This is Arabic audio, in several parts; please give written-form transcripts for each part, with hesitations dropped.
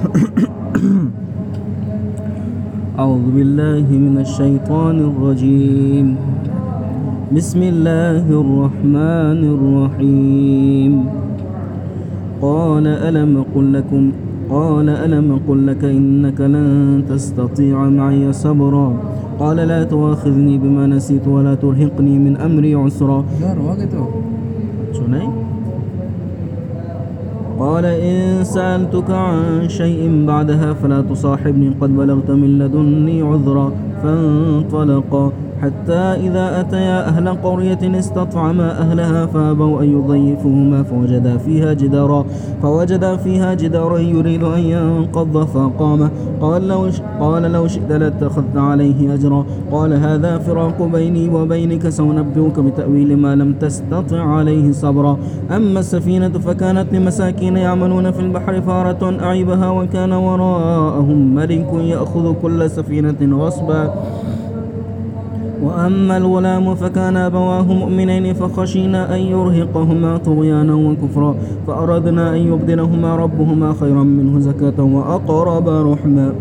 أعوذ بالله من الشيطان الرجيم. بسم الله الرحمن الرحيم. قال ألم أقل لك إنك لن تستطيع معي صبرا. قال لا تؤاخذني بما نسيت ولا ترهقني من أمري عسرا. قال إن سألتك عن شيء بعدها فلا تصاحبني قد بلغت من لدني عذرا. فانطلقا حتى إذا أتيا أهل قرية استطعما أهلها فأبوا أن يضيفوهما فوجدا فيها جدارا يريد أن ينقض فقام. قال لو شئت لاتخذت عليه أجرا. قال هذا فراق بيني وبينك سأنبئك بتأويل ما لم تستطع عليه صبرا. أما السفينة فكانت لمساكين يعملون في البحر فأردت أن أعيبها وكان وراءهم ملك يأخذ كل سفينة غصبا. وأما الغلام فكان أبواه مؤمنين فخشينا أن يرهقهما طغيانا وكفرا فأردنا أن يبدلهما ربهما خيرا منه زكاة وأقرب رحما.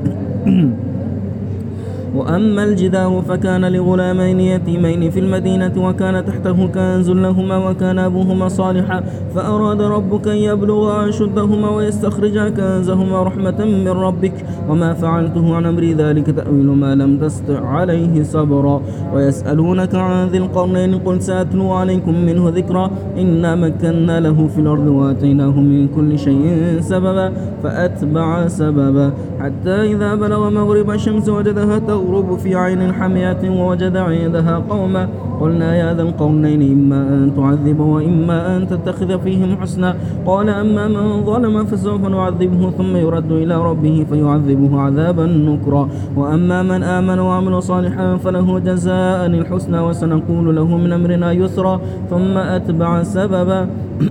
وأما الجدار فكان لغلامين يتيمين في المدينة وكان تحته كنز لهما وكان أبوهما صالحا فأراد ربك أن يبلغا أشدهما ويستخرجا كنزهما رحمة من ربك وما فعلته عن أمري ذلك تأويل ما لم تستطع عليه صبرا. ويسألونك عن ذي القرنين قل سأتلو عليكم منه ذكرا. إنا مكنا له في الأرض وآتيناه من كل شيء سببا فأتبع سببا حتى إذا بلغ مغرب الشمس وجدها تغرب في عين حمية ووجد عندها قوما قلنا يا ذا القرنين إما أن تعذب وإما أن تتخذ فيهم حسنا. قال أما من ظلم فسوف نعذبه ثم يرد إلى ربه فيعذبه عذابا نكرا. وأما من آمن وعمل صالحا فله جزاء الحسنى وسنقول له من أمرنا يسرا. ثم أتبع سببا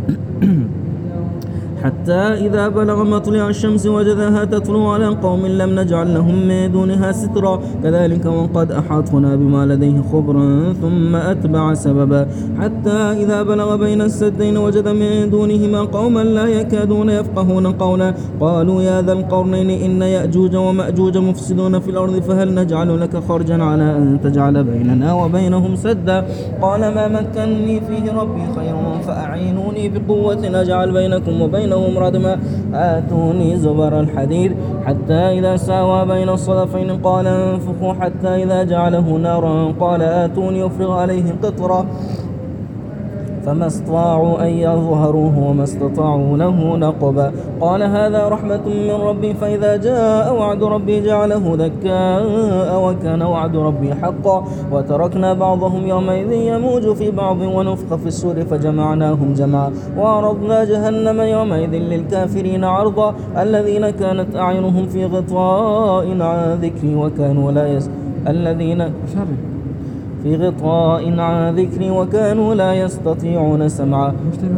حتى إذا بلغ مطلع الشمس وجدها تطلع على قوم لم نجعل لهم من دونها سترا كذلك وقد أحاطنا بما لديه خبرا. ثم أتبع سببا حتى إذا بلغ بين السدين وجد من دونهما قوما لا يكادون يفقهون قولا قالوا يا ذا القرنين إن يأجوج ومأجوج مفسدون في الأرض فهل نجعل لك خرجا على أن تجعل بيننا وبينهم سدا. قال ما مكنني فيه ربي خير فأعينوني بقوة أجعل بينكم وبينهم ردما. آتوني زبر الحديد حتى إذا ساوى بين الصدفين قال انفخوا حتى إذا جعله نارا قال آتوني أفرغ عليه قطرا فما استطاعوا أن يظهروه وما استطاعوا له نقبا. قال هذا رحمة من ربي فإذا جاء وعد ربي جعله دكاء وكان وعد ربي حقا. وتركنا بعضهم يومئذ يموج في بعض ونفخ في السور فجمعناهم جمعا وعرضنا جهنم يومئذ للكافرين عرضا. الذين كانت أعينهم في غطاء عن ذكري وكانوا لا يستطيعون سمعا.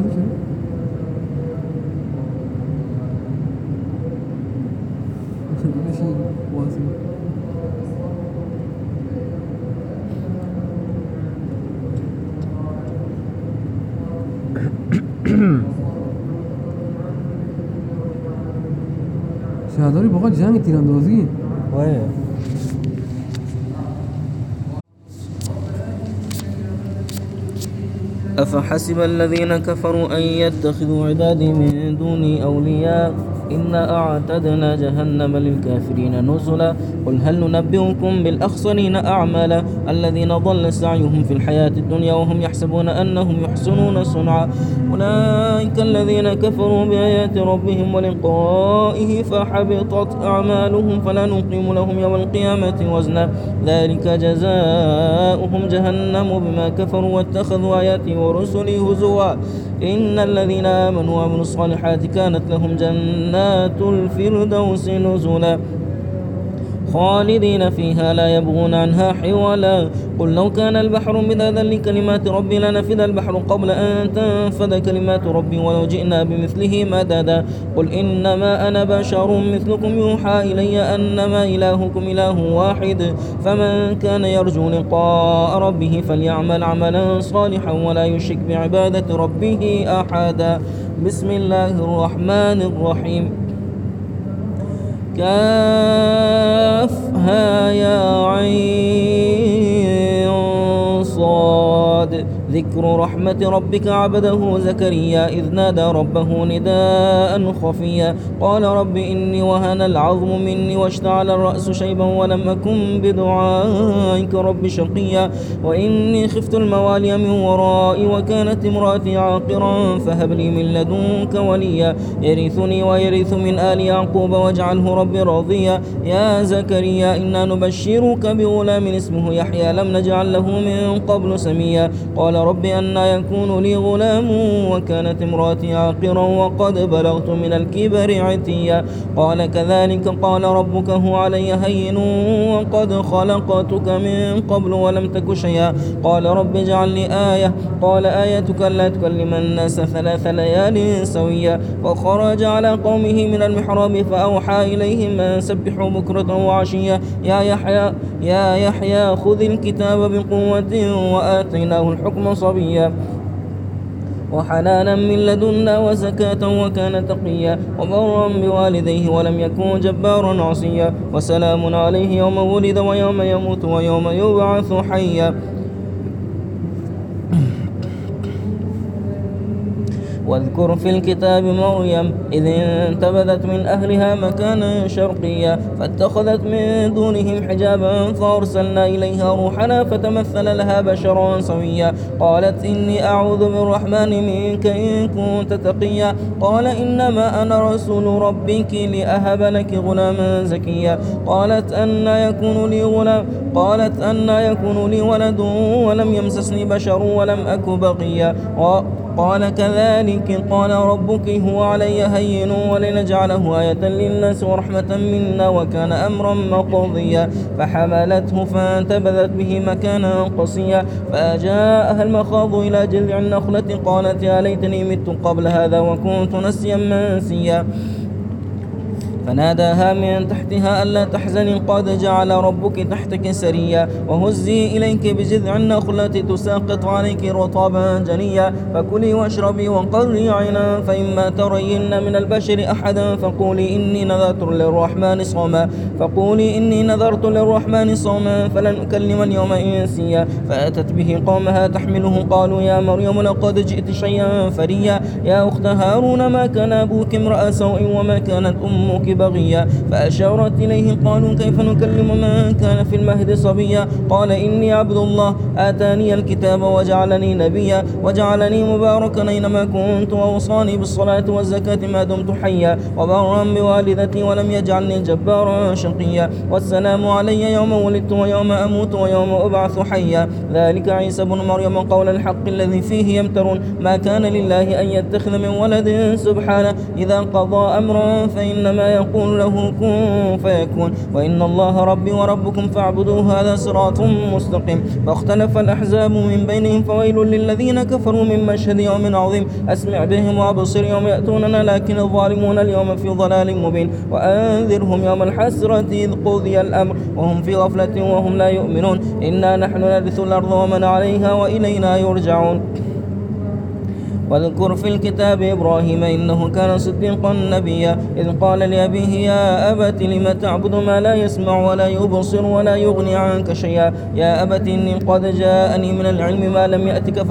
شهاداری بقى جنگ تیراندازی أفحسب الذين كفروا أن يتخذوا عبادي من دوني أولياء إنا أعتدنا جهنم للكافرين نزلا. قل هل ننبئكم بالأخسرين أعمالا الذين ضل سعيهم في الحياة الدنيا وهم يحسبون أنهم يحسنون صنعا. أولئك الذين كفروا بآيات ربهم ولقائه فحبطت أعمالهم فلا نقيم لهم يوم القيامة وزنا ذلك جزاؤهم جهنم بما كفروا واتخذوا آياتي ورسلي هزوا. إن الذين آمنوا وعملوا الصالحات كانت لهم جنات الفردوس نزلا خالدين فيها لا يبغون عنها حولا. قل لو كان البحر مدادا لكلمات ربي لنفد البحر قبل أن تنفد كلمات ربي ولو جئنا بمثله مددا. قل إنما أنا بشر مثلكم يوحى إلي أنما إلهكم إله واحد فمن كان يرجو لقاء ربه فليعمل عملا صالحا ولا يشرك بعبادة ربه أحدا. بسم الله الرحمن الرحيم. كافها يا عين صاد. ذكر رحمة ربك عبده زكريا إذ نادى ربه نداء خفيا قال رب إني وهن العظم مني واشتعل الرأس شيبا ولم أكن بدعائك رب شقيا وإني خفت الموالي من ورائي وكانت امرأتي عاقرا فهب لي من لدنك وليا يرثني ويرث من آل يعقوب واجعله رب راضيا يا زكريا إنا نبشرك بغلام اسمه يحيى لم نجعل له من قبل سميا قال رب أنى يكون لي غلام وكانت امرأتي عاقرا وقد بلغت من الكبر عتيا قال كذلك قال ربك هو علي هين وقد خلقتك من قبل ولم تك شيئا قال رب اجعل لي آية قال آيتك لا تكلم الناس 3 ليال سويا فخرج على قومه من المحراب فأوحى إليهم أن سبحوا بكرة وعشيا يا يحيى خذ الكتاب بقوة وآتيناه الحكم صبيا وحنانا من لدنا وزكاة وكان تقيا وبرا بوالديه ولم يكن جبارا عصيا وسلام عليه يوم ولد ويوم يموت ويوم يبعث حيا واذكر في الكتاب مريم إذ انتبذت من أهلها مكانا شرقيا فاتخذت من دونهم حجابا فأرسلنا إليها روحنا فتمثل لها بشرا سويا قالت إني أعوذ بالرحمن منك إن كنت تقيا قال إنما أنا رسول ربك لأهب لك غلاما زكيا قالت أنى يكون لي ولد ولم يمسسني بشر ولم أك بغيا قال كذلك قال ربك هو علي هين ولنجعله آية للناس ورحمة منا وكان أمرا مقضيا فحملته فانتبذت به مكانا قصيا فجاءها المخاض إلى جذع النخلة قالت يا ليتني مت قبل هذا وكنت نسيا منسيا فناداها من تحتها ألا تحزني قد جعل ربك تحتك سريا وهزي إليك بجذع النخلة تساقط عليك رطبا جنيا فكلي واشربي وقري عينا فإما ترين من البشر أحدا فقولي إني نذرت للرحمن صوما فلن أكلم اليوم إنسيا فأتت به قومها تحمله قالوا يا مريم لقد جئت شيئا فريا يا أخت هارون ما كان أبوك امرأ سوء وما كانت أمك بغيا فأشارت إليه قالوا كيف نكلم من كان في المهد صبيا قال إني عبد الله آتاني الكتاب وجعلني نبيا وجعلني مباركا أينما كنت وأوصاني بالصلاة والزكاة ما دمت حيا وبرا بوالدتي ولم يجعلني جبارا شقيا والسلام علي يوم ولدت ويوم أموت ويوم أبعث حيا ذلك عيسى بن مريم قول الحق الذي فيه يمترون ما كان لله أن يتخذ من ولد سبحانه إذا قضى أمرا فإنما يقول له كن فيكون وإن الله ربي وربكم فاعبدوه هذا صراط مستقيم فاختلف الأحزاب من بينهم فويل للذين كفروا من مشهد يوم عظيم أسمع بهم وأبصر يوم يأتوننا لكن الظالمون اليوم في ضلال مبين وأنذرهم يوم الحسرة إذ قضي الأمر وهم في غفلة وهم لا يؤمنون إنا نحن نرث الأرض ومن عليها وإلينا يرجعون واذكر في الكتاب إبراهيم إنه كان صديقا نبيا إذ قال لأبيه يا أبت لم تعبد ما لا يسمع ولا يبصر ولا يغني عنك شيئا يا أبت إني قد جاءني من العلم ما لم يأتك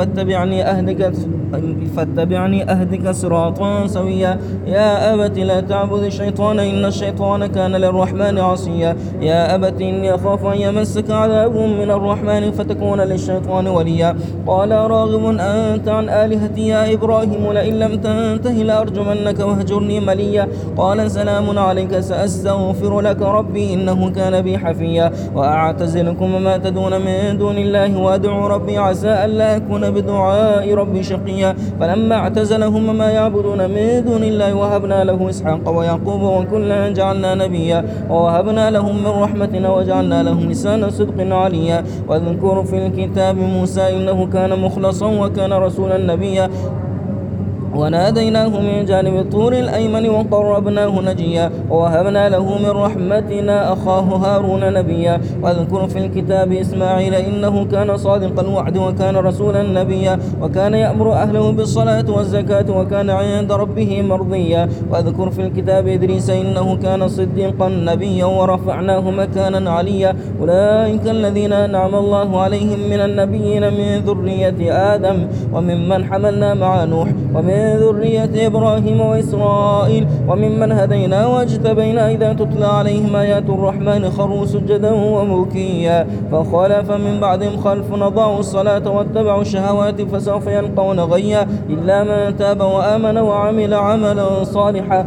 فاتبعني أهدك صراطا سويا يا أبت لا تعبد الشيطان إن الشيطان كان للرحمن عصيا يا أبت إني أخاف أن يمسك عذاب من الرحمن فتكون للشيطان وليا قال راغب أنت عن آلهتي يا إبراهيم لئن لم تنته لأرجمنك واهجرني مليا قال سلام عليك سأستغفر لك ربي إنه كان بي حفيا وأعتزلكم ما تدون من دون الله وأدعو ربي عسى ألا أكون بدعاء ربي شقيا فلما اعتزلهم ما يعبدون من دون الله وهبنا له إسحاق ويعقوب وكلا جعلنا نبيا ووهبنا لهم من رحمتنا وجعلنا لهم لسان صدق عليا واذكر في الكتاب موسى إنه كان مخلصا وكان رسولا نبيا وناديناه من جانب الطور الأيمن وقربناه نجيا ووهبنا له من رحمتنا أخاه هارون نبيا. واذكر في الكتاب إسماعيل إنه كان صادق الوعد وكان رسولا نبيا وكان يأمر أهله بالصلاة والزكاة وكان عند ربه مرضيا. واذكر في الكتاب إدريس إنه كان صديقا نبيا ورفعناه مكانا عليا. أولئك الذين أنعم الله عليهم من النبيين من ذرية آدم وممن حملنا مع نوح ومن ذرية إبراهيم وإسرائيل وممن هدينا واجتبينا. إذا تتلى عليهم آيات الرحمن خروا سجدا ومبكيا. فخلف من بعدهم خلف أضاعوا الصلاة واتبعوا الشهوات فسوف يلقون غيا. إلا من تاب وآمن وعمل عملا صالحا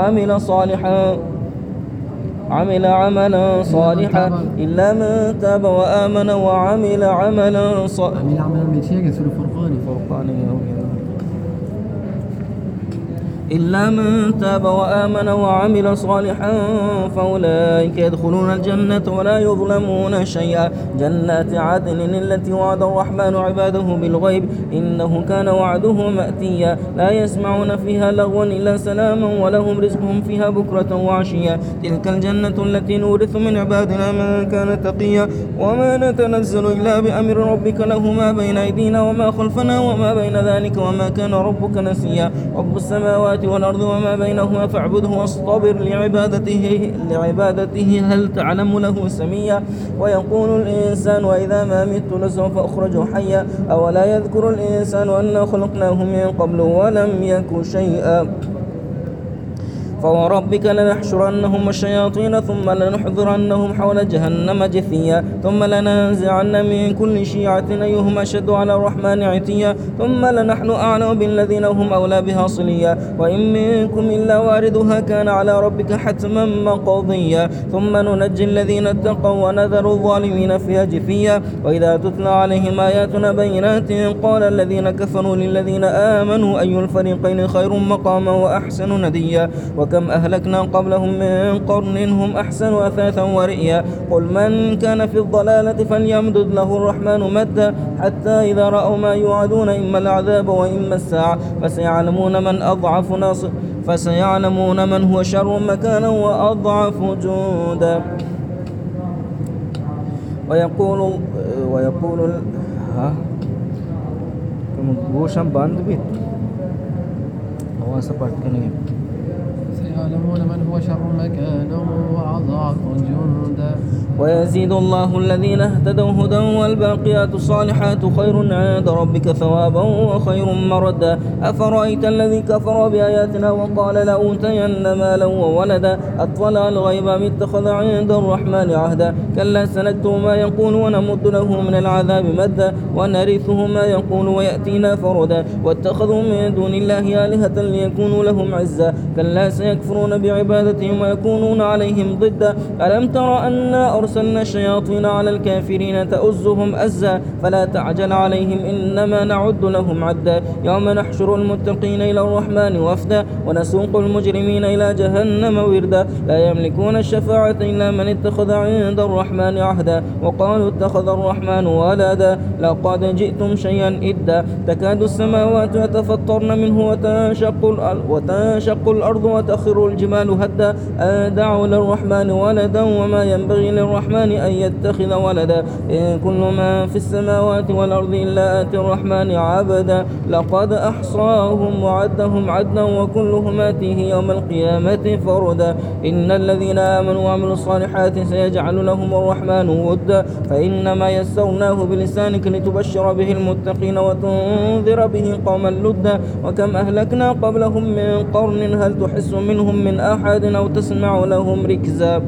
إلا من تاب وآمن وعمل عملا صالحا. إلا من تاب وآمن وعمل صالحا فأولئك يدخلون الجنة ولا يظلمون شيئا. جنات عدن التي وعد الرحمن عباده بالغيب إنه كان وعده مأتيا. لا يسمعون فيها لغوا إلا سلاما ولهم رزقهم فيها بكرة وعشيا. تلك الجنة التي نورث من عبادنا من كان تقيا. وما نتنزل إلا بأمر ربك له ما بين أيدينا وما خلفنا وما بين ذلك وما كان ربك نسيا. رب السماوات والأرض وما بينهما فاعبده واصطبر لعبادته هل تعلم له سميا. ويقول الإنسان وإذا ما مت لسوف أخرج حيا. أولا يذكر الإنسان أنا خلقناه من قبل ولم يك شيئا. فوربك لنحشرنهم الشياطين ثم لنحضرنهم حول جهنم جثيا. ثم لننزعن من كل شيعة أيهم أشد على الرحمن عتيا. ثم لنحن أعلم بالذين هم أولى بها صليا. وإن منكم إلا واردها كان على ربك حتما مقضيا. ثم ننجي الذين اتقوا ونذر الظالمين فيها جثيا. وإذا تتلى عليهم آياتنا بينات قال الذين كفروا للذين آمنوا أي الفريقين خير مقاما وأحسن نديا. وكم أهلكنا قبلهم من قرن هم أحسن أثاثا ورئيا. قل من كان في الضلالة فليمدد له الرحمن مدا حتى إذا رأوا ما يوعدون إما العذاب وإما الساعة فسيعلمون من هو شر مكانا وأضعف جندا. ويقول سيعلمون من هو شر مكانا وأضعف جندا. ويزيد الله الذين اهتدوا هدى والباقيات الصالحات خير عند ربك ثوابا وخير مردا. أفرأيت الذي كفر بآياتنا وقال لأوتين مالا وولدا أطلع الغيب أم اتخذ عند الرحمن عهدا. كلا سنكتب ما يقول ونمد له من العذاب مدا ونرثه ما يقول ويأتينا فردا. واتخذوا من دون الله آلهة ليكونوا لهم عزا. كلا سيكفرون بعبادتهم ويكونون عليهم ضدا. ألم تر أنا أرسلنا الشياطين على الكافرين تؤزهم أزا فلا تعجل عليهم إنما نعد لهم عدا. يوم نحشر المتقين إلى الرحمن وفدا ونسوق المجرمين إلى جهنم وردا. لا يملكون الشفاعة إلا من اتخذ عند الرحمن عهدا. وقالوا اتخذ الرحمن ولدا لقد جئتم شيئا إدا. تكاد السماوات يتفطرن منه وتنشق الأرض وتخر الجبال هدا أن دعوا للرحمن ولدا وما ينبغي للرحمن أن يتخذ ولدا. إن كل ما في السماوات والأرض إلا آتي الرحمن عبدا. لقد أحصاهم وعدهم عدا وكلهم آتيه يوم القيامة فردا. إن الذين آمنوا وعملوا الصالحات سيجعل لهم الرحمن ودا. فإنما يسرناه بلسانك لتبشر به المتقين وتنذر به قوما لدا. وكم أهلكنا قبلهم من قرن هل تحس منهم من أحد أو تسمع لهم ركزا.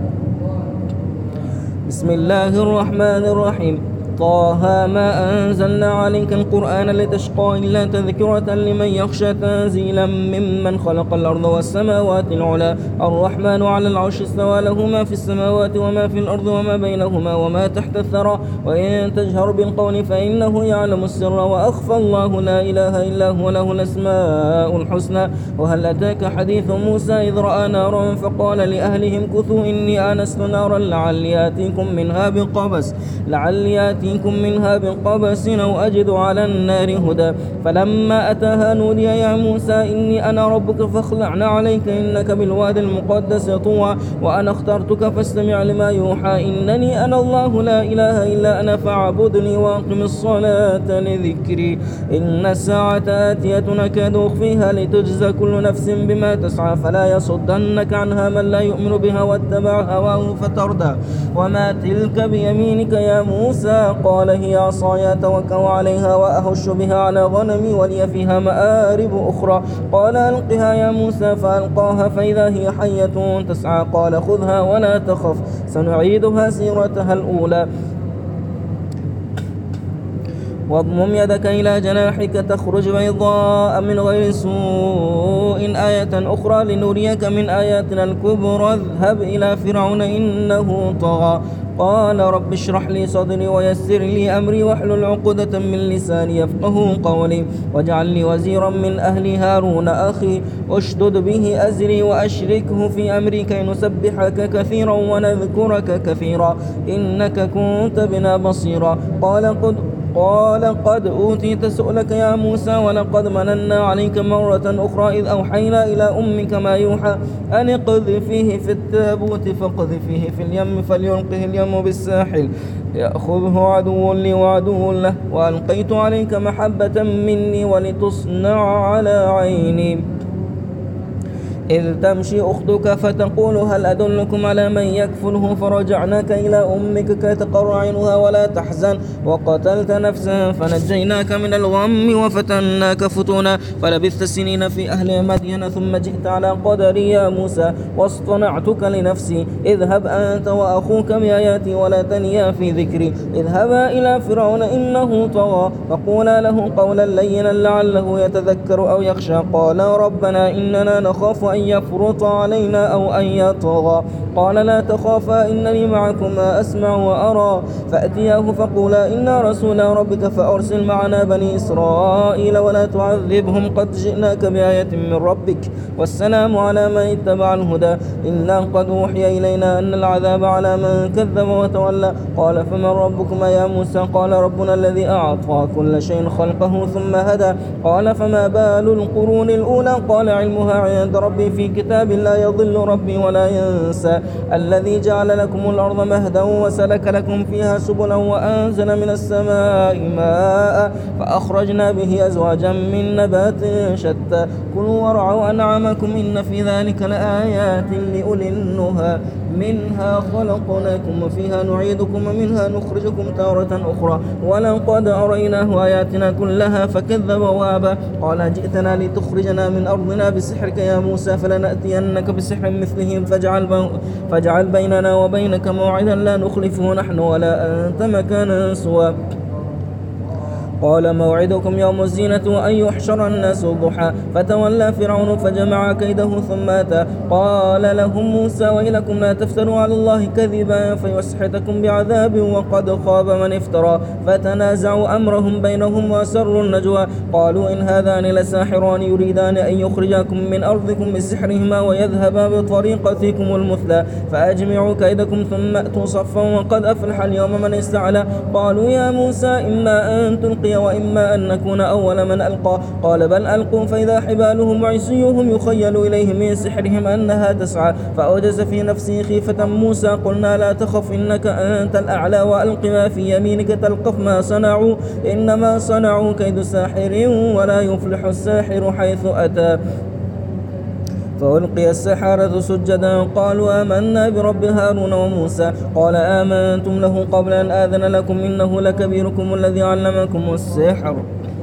بسم الله الرحمن الرحيم. طه ما أنزلنا عليك القرآن لتشقى إلا تذكرة لمن يخشى تنزيلا ممن خلق الأرض والسماوات العلى. الرحمن على العرش استوى له ما في السماوات وما في الأرض وما بينهما وما تحت الثرى. وإن تجهر بالقول فإنه يعلم السر وأخفى الله لا إله إلا هو له الأسماء الحسنى. وهل أتاك حديث موسى إذ رأى نارا فقال لأهلهم كثوا إني آنست نارا لعلي آتيكم منها بقبس آتيكم منها بقبس أو أجد على النار هدى. فلما أتاها نودي يا موسى إني أنا ربك فاخلعنا عليك إنك بالوادي المقدس طوى وأنا اخترتك فاستمع لما يوحى إنني أنا الله لا إله إلا أنا فاعبدني وأقم الصلاة لذكري. إن الساعة آتية نكاد أخفيها لتجزى كل نفس بما تسعى فلا يصدنك عنها من لا يؤمن بها واتبع هواه فتردى. وما تلك بيمينك يا موسى؟ قال هي عصاي أتوكل عليها وأهش بها على غنمي ولي فيها مآرب أخرى. قال ألقها يا موسى فألقاها فإذا هي حية تسعى. قال خذها ولا تخف سنعيدها سيرتها الأولى. واضمم يدك إلى جناحك تخرج بيضاء من غير سوء آية أخرى لنريك من آياتنا الكبرى. اذهب إلى فرعون إنه طغى. قال رب اشرح لي صدري ويسر لي أمري واحلل عقدة من لساني يفقه قولي واجعل لي وزيرا من أهلي هارون أخي اشدد به أزري وأشركه في أمري كي نسبحك كثيرا ونذكرك كثيرا إنك كنت بنا بصيرا. قال قد أوتيت سؤلك يا موسى ولقد مننا عليك مرة أخرى إذ أوحينا إلى أمك ما يوحى أن اقذفيه في التابوت فاقذفيه في اليم فليلقه اليم بالساحل يأخذه عدو لي وعدو له وألقيت عليك محبة مني ولتصنع على عيني إذ تمشي أختك فتقول هل أدلكم على من يكفله فرجعناك إلى أمك كي تقر عينها ولا تحزن وقتلت نفسا فنجيناك من الغم وفتناك فتونا فلبثت سنين في أهل مدين ثم جئت على قدري يا موسى واصطنعتك لنفسي اذهب أنت وأخوك بآياتي ولا تنيا في ذكري اذهبا إلى فرعون إنه طغى فقولا له قولا لينا لعله يتذكر أو يخشى. قال ربنا إننا نخاف أن يفرط علينا أو أن يطغى. قال لا تخافا إنني معكما أسمع وأرى. فأتياه فقولا إنا رسول ربك فأرسل معنا بني إسرائيل ولا تعذبهم قد جئناك بآية من ربك والسلام على من اتبع الهدى إنا قد أوحي إلينا أن العذاب على من كذب وتولى. قال فمن ربكما يا موسى؟ قال ربنا الذي أعطى كل شيء خلقه ثم هدى. قال فما بال القرون الأولى؟ قال علمها عند ربي في كتاب لا يضل ربي ولا ينسى الذي جعل لكم الأرض مهدا وسلك لكم فيها سبلا وأنزل من السماء ماء فأخرجنا به أزواجا من نبات شتى كلوا وارعوا أنعامكم إن في ذلك لآيات لأولي النهى منها خلقناكم وفيها نعيدكم ومنها نخرجكم تارة أخرى ولقد أريناه آياتنا كلها فكذب وأبى. قال جئتنا لتخرجنا من أرضنا بسحرك يا موسى فلنأتينك بسحر مثله فاجعل بيننا وبينك موعدا لا نخلفه نحن ولا أنت مكانا سوى. قال موعدكم يوم الزينة وأن يحشر الناس ضحى فتولى فرعون فجمع كيده ثم أتى. قال لهم موسى ويلكم لا تفتروا على الله كذبا فيسحتكم بعذاب وقد خاب من افترى. فتنازعوا أمرهم بينهم وأسروا النجوى قالوا إن هذان لساحران يريدان أن يخرجاكم من أرضكم بسحرهما ويذهبا بطريقتكم المثلى فأجمعوا كيدكم ثم أتوا صفا وقد أفلح اليوم من استعلى. قالوا يا موسى إما أن تلقي وإما أن نكون أول من ألقى. قال بل ألقوا فإذا حبالهم وعصيهم يخيل إليه من سحرهم أنها تسعى. فأوجس في نفسه خيفة موسى قلنا لا تخف إنك أنت الأعلى وألق ما في يمينك تلقف ما صنعوا إنما صنعوا كيد ساحر ولا يفلح الساحر حيث أتى. فألقي السحرة سجدا قالوا آمنا برب هارون وموسى. قال آمنتم له قبل أن آذن لكم إنه لكبيركم الذي علمكم السحر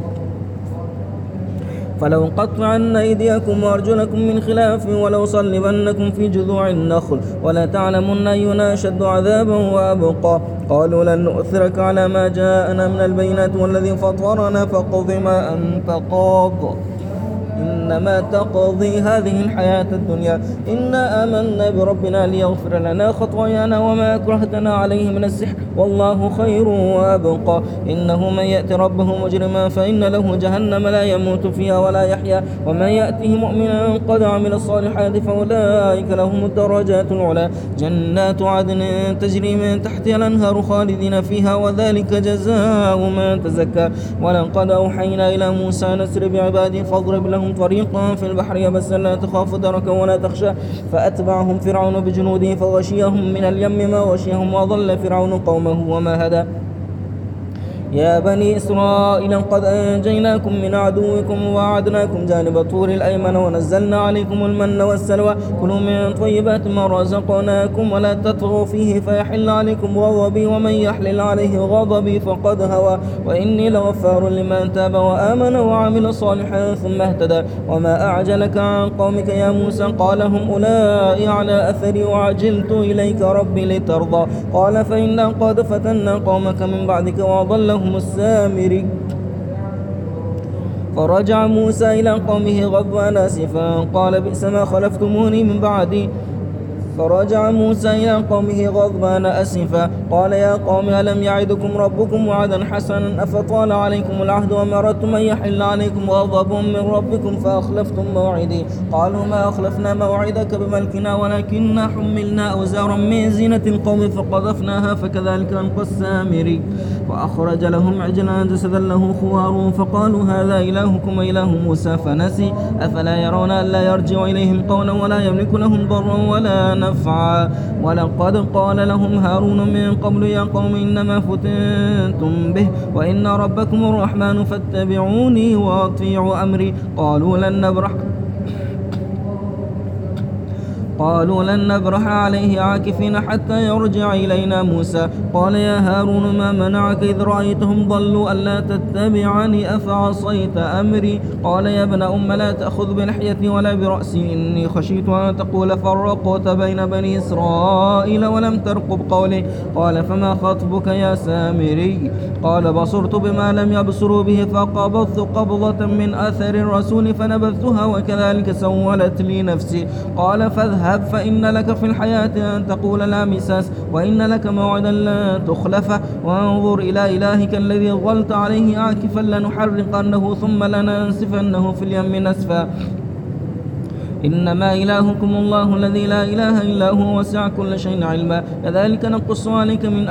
فلو قطعن أيديكم وأرجلكم من خلاف ولو صلبنكم في جذوع النخل ولا تعلمن أينا أشد عذابا وأبقى. قالوا لن نؤثرك على ما جاءنا من البينات والذي فطرنا فاقض ما أنت قاض إنما تقضي هذه الحياة الدنيا إنا آمنا بربنا ليغفر لنا خطايانا وما أكرهتنا عليه من السحر والله خير وأبقى إنه من يأتي ربه مجرما فإن له جهنم لا يموت فيها ولا يحيا ومن يأته مؤمنا قد عمل الصالحات فأولئك لهم الدرجات العلى جنات عدن تجري من تحتها الأنهار خالدين فيها وذلك جزاء من تزكى ولقد أوحينا إلى موسى نسر بعبادي فاضرب لهم طريقا في البحر يبسا لا تخاف دركا ولا تخشى فأتبعهم فرعون بجنوده فغشيهم من اليم ما غشيهم وضل فرعون قومه وما هدى يا بني إسرائيل قد أنجيناكم من عدوكم ووعدناكم جانب طور الأيمن ونزلنا عليكم المن والسلوى كلوا من طيبات ما رزقناكم ولا تطغوا فيه فيحل عليكم غضبي ومن يحلل عليه غضبي فقد هوى وإني لغفار لمن تاب وآمن وعمل صالحا ثم اهتدى وما أعجلك عن قومك يا موسى قال هم أولئك على أثري وعجلت إليك ربي لترضى قال فإنا قد فتنا قومك من بعدك وأضلهم السامري فرجع موسى إلى قومه غضبان آسفا قال بئس ما خلفتموني من بعدي فرجع موسى إلى قومه غضبان أسفا قال يا قوم ألم يعدكم ربكم وعدا حسنا أفطال عليكم العهد وما أردتم أن يحل عليكم غضب من ربكم فأخلفتم موعدي قالوا ما أخلفنا موعدك بملكنا ولكننا حملنا أوزارا من زينة القوم فقذفناها فكذلك ألقى السامري وأخرج لهم عجلا جسدا له خوار فقالوا هذا إلهكم وإله موسى فنسي أفلا يرون ألا يرجع إليهم قولا ولا يملك لهم ضرا ولا نفعا ولقد قال لهم هارون من قبل يا قوم إنما فتنتم به وإن ربكم الرحمن فاتبعوني وأطيعوا أمري قالوا لن نبرح عليه عاكفين حتى يرجع إلينا موسى قال يا هارون ما منعك إذ رأيتهم ضلوا ألا تتبعني أفعصيت أمري قال يا ابن أم لا تأخذ بلحيتي ولا برأسي إني خشيت أن تقول فرقت بين بني إسرائيل ولم ترقب قولي قال فما خطبك يا سامري قال بصرت بما لم يبصروا به فقبضت قبضة من أثر الرسول فنبذتها وكذلك سولت لي نفسي قال فاذهب فإن لك في الحياة أن تقول لا مساس وإن لك موعدا لا تخلفه وانظر إلى إلهك الذي ظلت عليه عاكفا لنحرقنه ثم لننسفنه في اليم نسفا إنما إلهكم الله الذي لا إله إلا هو وسع كل شيء علما كذلك نقص عليك من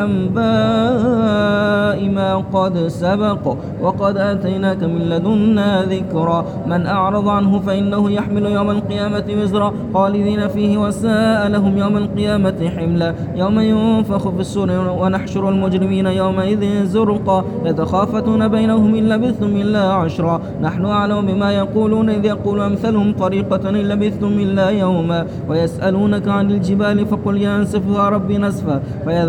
أنباء ما قد سبق وقد آتيناك من لدنا ذكرا من أعرض عنه فإنه يحمل يوم القيامة وزرا خالدين فيه وساء لهم يوم القيامة حملا يوم ينفخ في الصور ونحشر المجرمين يومئذ زرقا يتخافتون بينهم إن لبثتم إلا عشرا نحن أعلم بما يقولون إذ يقول أمثلهم طريقة إن لبثتم إلا يوما ويسألونك عن الجبال فقل ينسفها ربي نسفا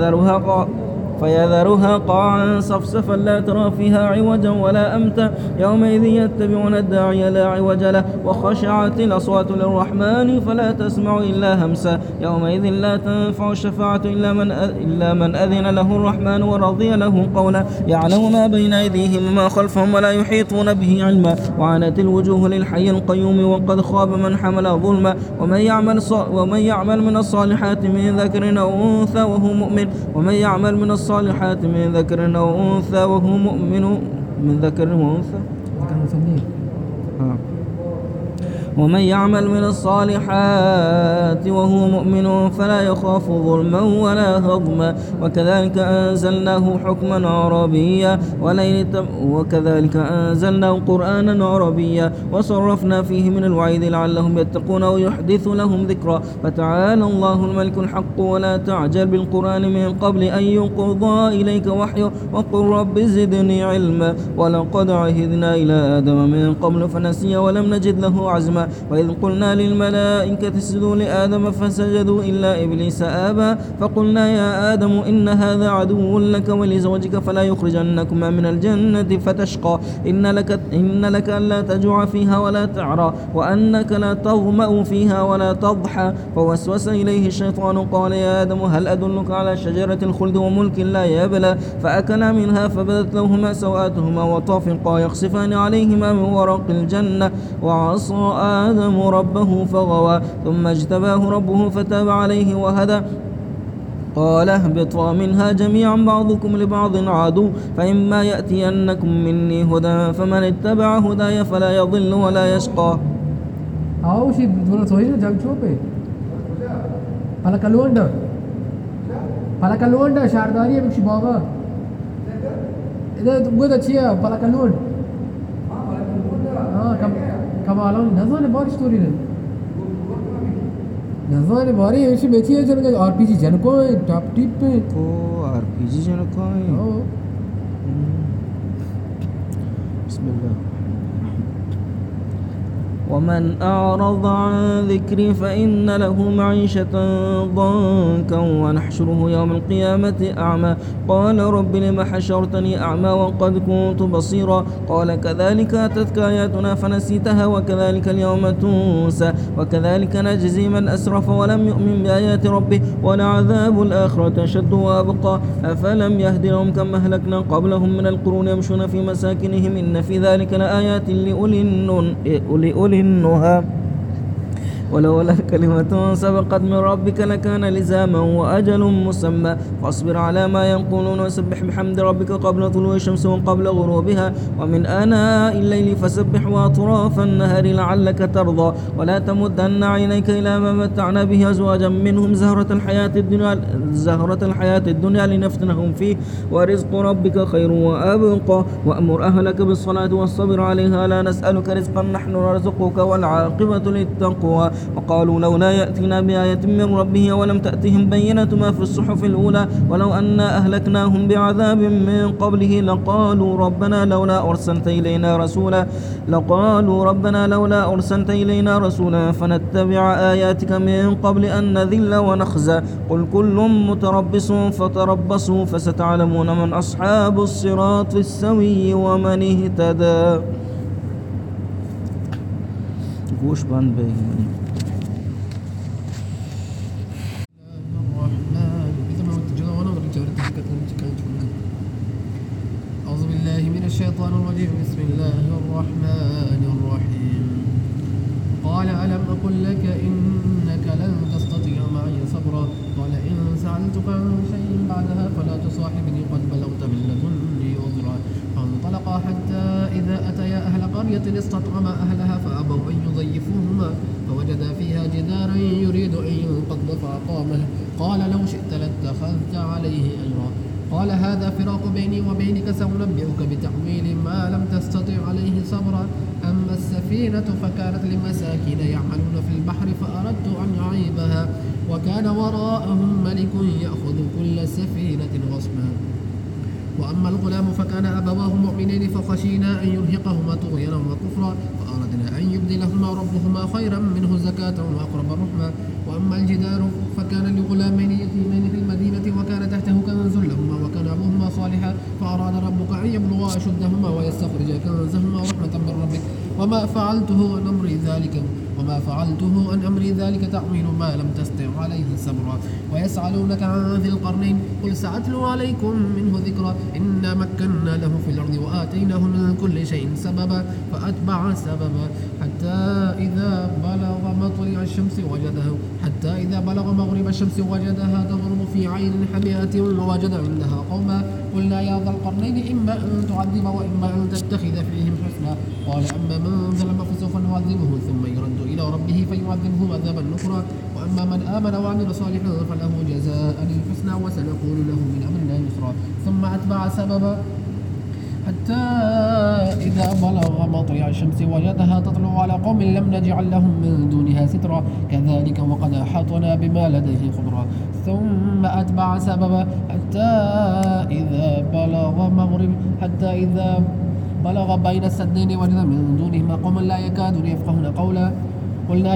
فيذرها قاعا صفصفا لا ترى فيها عوجا ولا أمتا يومئذ يتبعون الداعي لا عوج له وخشعت الأصوات للرحمن فلا تسمع إلا همسا يومئذ لا تنفع الشفاعة إلا من أذن له الرحمن ورضي له قولا يعلم ما بين أيديهم وما خلفهم ولا يحيطون به علما وعنت الوجوه للحي القيوم وقد خاب من حمل ظلما ومن يعمل من الصالحات من ذكر أو أنثى وهو مؤمن ومن يعمل من الصالحات من ذكر أو أنثى وهو مؤمن من ذكر وأنثى ومن يعمل من الصالحات وهو مؤمن فلا يخاف ظلما ولا هضما وكذلك أنزلناه حكما عربيا وكذلك أنزلناه قرآنا عربيا وصرفنا فيه من الوعيد لعلهم يتقون أو يحدث لهم ذكرا فتعالى الله الملك الحق ولا تعجل بالقرآن من قبل أن يقضى إليك وحيه وقل رب زدني علما ولقد عهدنا إلى آدم من قبل فنسي ولم نجد له عزما وإذ قلنا للملائكة اسجدوا لآدم آدم فسجدوا إلا إبليس أبى فقلنا يا آدم إن هذا عدو لك ولزوجك فلا يخرجنكما من الجنة فتشقى إن لك ألا تجوع فيها ولا تعرى وأنك لا تظمأ فيها ولا تضحى فوسوس إليه الشيطان قال يا آدم هل أدلك على شجرة الخلد وملك لا يبلى فأكلا منها فبدت لهما سوآتهما وطافقا يخصفان عليهما من ورق الجنة وعصى آدم ربه فغوى ثم اجتباه ربه فتاب عليه وهدى قال اهبطا منها جميعا بعضكم لبعض عدو فإما يأتينكم مني هدى فمن اتبع هداي فلا يضل ولا يشقى. आओ सी बोला सोई ना जंगचो पे Palakalunda शारदारी है बिक्शी बाबा इधर बहुत अच्छी है पलाकलुंड हाँ कमालों नज़ारे बहुत स्टोरी है नज़ारे बारी ऐसी बेची है जन का आरपीजी जन को टॉप टिप पे ओ आरपीजी जन को बिस्मिल्लाह ومن أعرض عن ذكري فإن له معيشة ضنكا ونحشره يوم القيامة أعمى قال رب لم حشرتني أعمى وقد كنت بصيرا قال كذلك أتتك آياتنا فنسيتها وكذلك اليوم تنسى وكذلك نجزي من أسرف ولم يؤمن بآيات ربه ولعذاب الآخرة أشد وأبقى أفلم يهد لهم كم أهلكنا قبلهم من القرون يمشون في مساكنهم إن في ذلك لآيات لأولي النهى ولولا كلمة سبقت من ربك لكان لزاما وأجل مسمى فاصبر على ما ينقولون وسبح بحمد ربك قبل طلوع الشمس وقبل غروبها ومن آناء الليل فسبح وأطراف النهار لعلك ترضى ولا تمدن عينيك إلى ما متعنا به أزواجا منهم زهرة الحياة الدنيا لنفتنهم فيه ورزق ربك خير وأبقى وأمر أهلك بالصلاة والصبر عليها لا نسألك رزقا نحن نرزقك والعاقبة للتقوى وقالوا لولا يأتينا بآية من ربه ولم تأتهم بينة ما في الصحف الأولى ولو أنا أهلكناهم بعذاب من قبله لقالوا ربنا لولا أرسلت إلينا رسولا فنتبع آياتك من قبل أن نذل ونخزى قل كل متربص فتربصوا فستعلمون من أصحاب الصراط السوي ومن اهتدى. گوش بند بگیرید. أعوذ بالله من الشيطان الرجيم بسم الله الرحمن الرحيم قال ألم أقل لك إنك لن تستطيع معي صبرا قال إن سألتك عن شيء بعدها فلا تصاحبني قد بلغت من لدني عذرا فانطلقا حتى إذا أتيا أهل قرية استطعما أهلها فأبوا أن يضيفوهما فوجدا فيها جدارا يريد أن ينقض فأقامه قال لو شئت لاتخذت عليه أجرا قال هذا فراق بيني وبينك سأنبئك بتأويل ما لم تستطع عليه صبرا أما السفينة فكانت لمساكين يعملون في البحر فأردت أن أعيبها وكان وراءهم ملك يأخذ كل سفينة غصبا وأما الغلام فكان أبواه مؤمنين فخشينا أن يرهقهما طغيانا وكفرا فأردنا أن يبدلهما ربهما خيرا منه زكاة وأقرب رحما وأما الجدار فكان لغلامين يتيمين في المدينة وكان تحته كنز لهما وكان أبوهما صالحا فأراد ربك أن يبلغا أشدهما ويستخرجا كنزهما رحمة من ربك وما فعلته عن أمري ذلك تأويل ما لم تستطع عليه صبرا ويسألونك عن ذي القرنين قل سأتلو عليكم منه ذكرا إنا مكنا له في الأرض وآتيناه من كل شيء سببا فأتبع سببا حتى إذا بلغ مغرب الشمس وجدها تغرب في عين حمئة ووجد عندها قوما قلنا يا ذا القرنين إما أن تعذب وإما أن تتخذ فيهم حسنا قال أما من ظلم فسوف نعذبه ثم يرد إلى ربه فيعذبه عذابا نكرا وأما من آمن وعمل صالحا فله جزاء الحسنى وسنقول له من أمرنا يسرا ثم أتبع سببا حتى إذا بلغ مطلع الشمس وجدها تطلع على قوم لم نجعل لهم من دونها سترا كذلك وقد أحاطنا بما لديه خبرا ثم أتبع سببا حتى إذا بلغ بين السدين وجد من دونهما قوما لا يكادون يفقهون قولا قالوا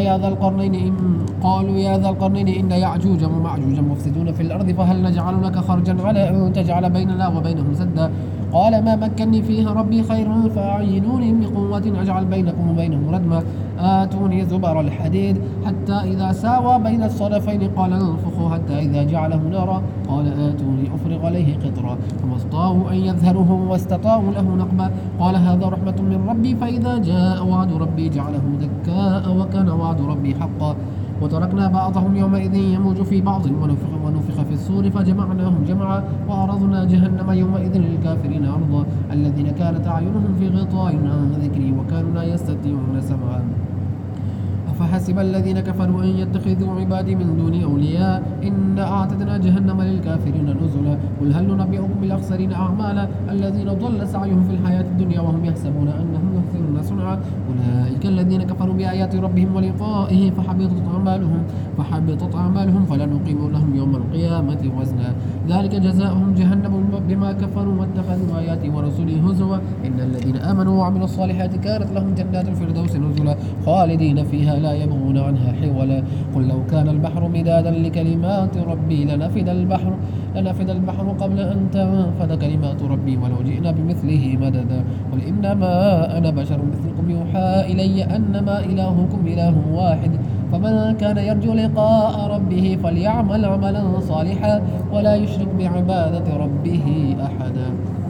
يا ذا القرنين إن يعجوج ومعجوج مفسدون في الأرض فهل نجعل لك خرجا على أن تجعل بيننا وبينهم سدا قال ما مكني فيها ربي خير فأعينوني بقوة أجعل بينكم وبينهم ردما آتوني زبر الحديد حتى إذا ساوى بين الصدفين قال انفخوا حتى إذا جعله نارا قال آتوني أفرغ عليه قطرا فما استطاعوا أن يظهروه واستطاعوا له نقبا قال هذا رحمة من ربي فإذا جاء وعد ربي جعله دكاء وكان وعد ربي حقا وتركنا بعضهم يومئذ يموج في بعض ونفخ في الصور فجمعناهم جمعا وعرضنا جهنم يومئذ للكافرين عرضا الذين كانت أعينهم في غطاء عن ذكري وكانوا لا يستطيعون سمعا أفحسب الذين كفروا أن يتخذوا عبادي من دوني أولياء إنا أعتدنا جهنم للكافرين نزلا قل هل ننبئكم بالأخسرين أعمالا الذين ضل سعيهم في الحياة الدنيا وهم يحسبون أنهم يحسنون صنعا أولئك الذين كفروا بآيات ربهم ولقائه فحبطت أعمالهم فلا نقيم لهم يوم القيامة وزنا ذلك جزاؤهم جهنم بما كفروا واتخذوا آياتي ورسلي هزوا إن الذين آمنوا وعملوا الصالحات كانت لهم جنات الفردوس نزلا خالدين فيها لا يبغون عنها حولا قل لو كان البحر مدادا لكلمات ربي لنفد البحر قبل أن تنفد كلمات ربي ولو جئنا بمثله مددا قل إنما أنا بشر مثلكم يوحى إلي أنما إلهكم إله واحد فمن كان يرجو لقاء ربه فليعمل عملا صالحا ولا يشرك بعبادة ربه أحدا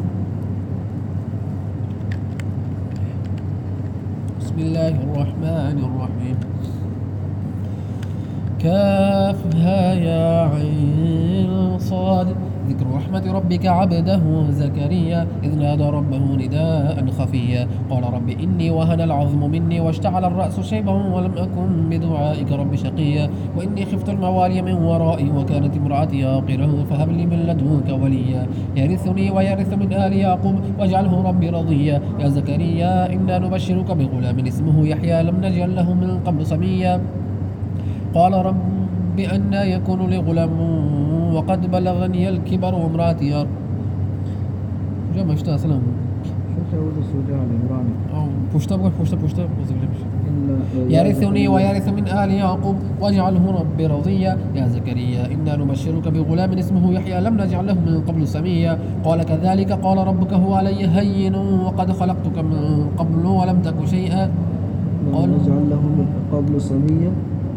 بسم الله الرحمن الرحيم كافها يا عين صاد ذكر رحمة ربك عبده زكريا إذ نادى ربه نداء خفيا قال رب إني وهن العظم مني واشتعل الرأس شيبا ولم أكن بدعائك رب شقيا وإني خفت الموالي من ورائي وكانت امرأتي عاقرا فهب لي من لدنك وليا يرثني ويرث من آل يعقوب واجعله ربي رضيا يا زكريا إنا نبشرك بغلام اسمه يحيى لم نجعل له من قبل سميا قال رب أنى يكون لي غلام وقد بلغني الكبر وامرأتي جمع اشتاء سلام يرثني ويرث من آل يعقوب واجعله ربي رضيا يا زكريا إنا نبشرك بغلام اسمه يحيى لم نجعل له من قبل سميا قال كذلك قال ربك هو علي هين وقد خلقتك من قبل ولم تك شيئا قال نجعل له من قبل سميا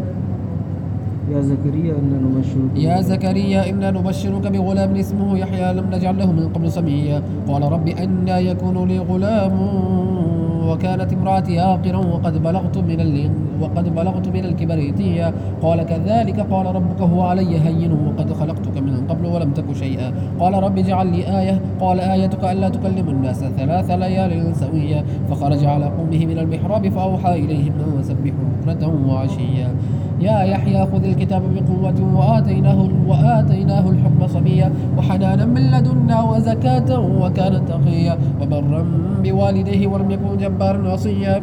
يا زكريا إنا نبشرك بغلام اسمه يحيى لم نجعل له من قبل سميا قال رب أنى يكون لي غلام وكانت امرأتي عاقرا وقد بلغت من الكبر عتيا قال كذلك قال ربك هو علي هين وقد خلقتك من قبل ولم تك شيئا قال رب اجعل لي آية قال آيتك ألا تكلم الناس 3 ليال سويا فخرج على قومه من المحراب فأوحى إليهم أن سبحوا بكرة وعشيا يا يحيى خذ الكتاب بقوة وآتيناه الحكم صبيا وحنانا من لدنا وزكاة وكان تقيا وبرا بوالديه ولم يكن جبارا عصيا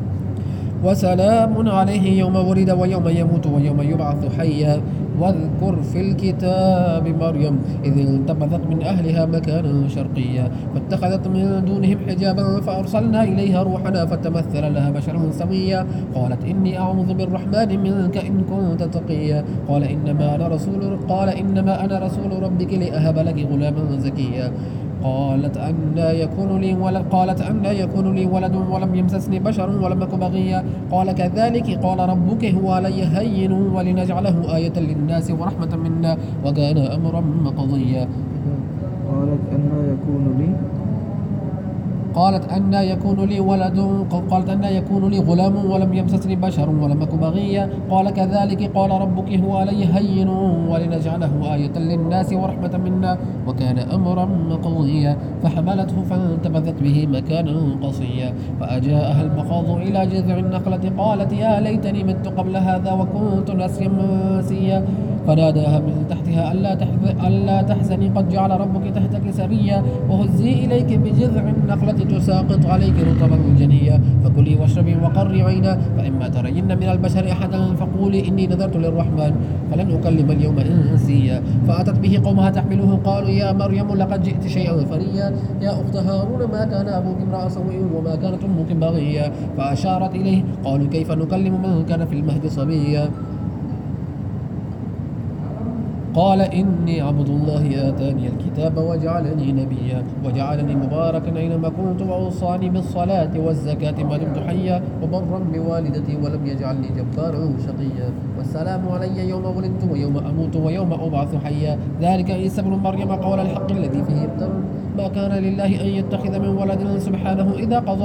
وسلام عليه يوم ولد ويوم يموت ويوم يبعث حيا واذكر في الكتاب مريم إذ انتبذت من أهلها مكانا شرقيا فاتخذت من دونهم حجابا فأرسلنا إليها روحنا فتمثل لها بشرا سويا قالت إني أعوذ بالرحمن منك إن كنت تقيا قال إنما أنا رسول ربك لأهب لك غلاما زكيا قالت أنى يكون لي ولد ولم يمسسني بشر ولم أك بغيا قال كذلك قال ربك هو علي هين ولنجعله آية للناس ورحمة منا وكان أمرا قضيا قالت أنى يكون لي غلام ولم يمسسني بشر ولم أك بغيا قال كذلك قال ربك هو علي هين ولنجعله آية للناس ورحمة منا وكان أمرا قضيا فحملته فانتبذت به مكانا قصيا فأجاءها المخاض إلى جذع النخلة قالت يا ليتني مت قبل هذا وكنت نسيا منسيا فناداها من تحتها ألا تحزني قد جعل ربك تحتك سريا وهزي إليك بجذع النخلة السماوات تساقط عليك رطبا جنيا فكلي واشربي وقري عينا فإما ترين من البشر أحدا فقولي إني نذرت للرحمن فلن أكلم اليوم إنسيا فأتت به قومها تحمله قالوا يا مريم لقد جئت شيئا فريا يا أخت هارون ما كان أبوك امرأ سوء وما كانت أمك بغيا فأشارت إليه قالوا كيف نكلم من كان في المهد صبيا قال إني عبد الله آتاني الكتاب وجعلني نبيا وجعلني مباركا أينما كنت وأوصاني بالصلاة والزكاة ما دمت حيا وبرا بوالدتي ولم يجعلني جبارا شقيا والسلام علي يوم ولدت ويوم أموت ويوم أبعث حيا ذلك عيسى ابن مريم قول الحق الذي فيه يمترون ما كان لله أن يتخذ من ولد سبحانه إذا قضى